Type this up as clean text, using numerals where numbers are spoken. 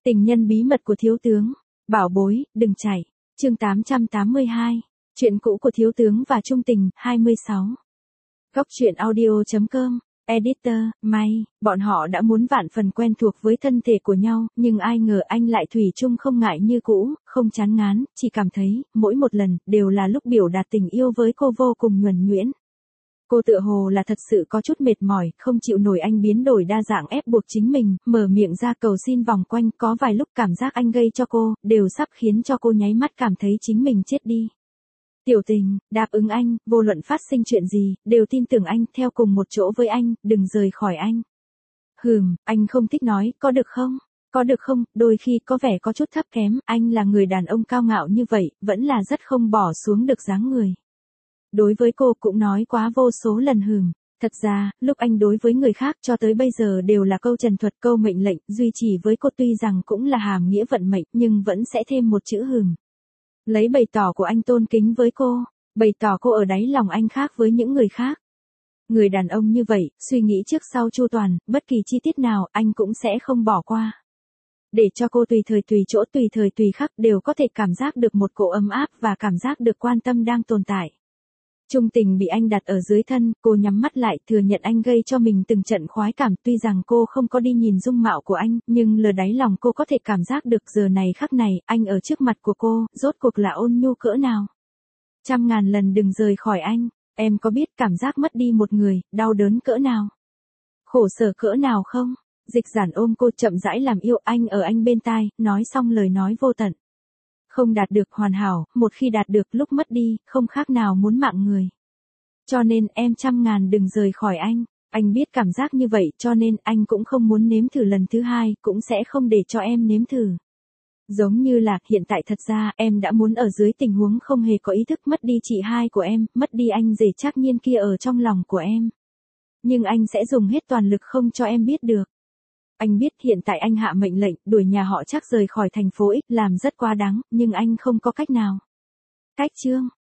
Tình nhân bí mật của thiếu tướng. Bảo bối, đừng chạy. Chương 882. Chuyện cũ của thiếu tướng và trung tình, 26. Góc truyện audio.com. Editor, May, bọn họ đã muốn vạn phần quen thuộc với thân thể của nhau, nhưng ai ngờ anh lại thủy chung không ngại như cũ, không chán ngán, chỉ cảm thấy, mỗi một lần, đều là lúc biểu đạt tình yêu với cô vô cùng nhuần nhuyễn. Cô tựa hồ là thật sự có chút mệt mỏi, không chịu nổi anh biến đổi đa dạng ép buộc chính mình, mở miệng ra cầu xin vòng quanh, có vài lúc cảm giác anh gây cho cô, đều sắp khiến cho cô nháy mắt cảm thấy chính mình chết đi. Tiểu tình, đáp ứng anh, vô luận phát sinh chuyện gì, đều tin tưởng anh, theo cùng một chỗ với anh, đừng rời khỏi anh. Anh không thích nói, có được không? Có được không, đôi khi có vẻ có chút thấp kém, anh là người đàn ông cao ngạo như vậy, vẫn là rất không bỏ xuống được dáng người. Đối với cô cũng nói quá vô số lần Thật ra, lúc anh đối với người khác cho tới bây giờ đều là câu trần thuật, câu mệnh lệnh, duy trì với cô tuy rằng cũng là hàm nghĩa vận mệnh, nhưng vẫn sẽ thêm một chữ Lấy bày tỏ của anh tôn kính với cô, bày tỏ cô ở đáy lòng anh khác với những người khác. Người đàn ông như vậy, suy nghĩ trước sau chu toàn, bất kỳ chi tiết nào anh cũng sẽ không bỏ qua. Để cho cô tùy thời tùy chỗ tùy thời tùy khắc đều có thể cảm giác được một cỗ ấm áp và cảm giác được quan tâm đang tồn tại. Trung tình bị anh đặt ở dưới thân, cô nhắm mắt lại thừa nhận anh gây cho mình từng trận khoái cảm, tuy rằng cô không có đi nhìn dung mạo của anh, nhưng lờ đáy lòng cô có thể cảm giác được giờ này khắc này, anh ở trước mặt của cô, rốt cuộc là ôn nhu cỡ nào. 100.000 lần đừng rời khỏi anh, em có biết cảm giác mất đi một người, đau đớn cỡ nào? Khổ sở cỡ nào không? Dịch Giản ôm cô chậm rãi làm yêu anh ở anh bên tai, nói xong lời nói vô tận. Không đạt được hoàn hảo, một khi đạt được lúc mất đi, không khác nào muốn mạng người. Cho nên em 100.000 đừng rời khỏi anh biết cảm giác như vậy cho nên anh cũng không muốn nếm thử lần thứ hai, cũng sẽ không để cho em nếm thử. Giống như là, hiện tại thật ra, em đã muốn ở dưới tình huống không hề có ý thức mất đi chị hai của em, mất đi anh rể Trác Nhiên kia ở trong lòng của em. Nhưng anh sẽ dùng hết toàn lực không cho em biết được. Anh biết hiện tại anh hạ mệnh lệnh, đuổi nhà họ Trác rời khỏi thành phố X làm rất quá đáng, nhưng anh không có cách nào. Cách chương,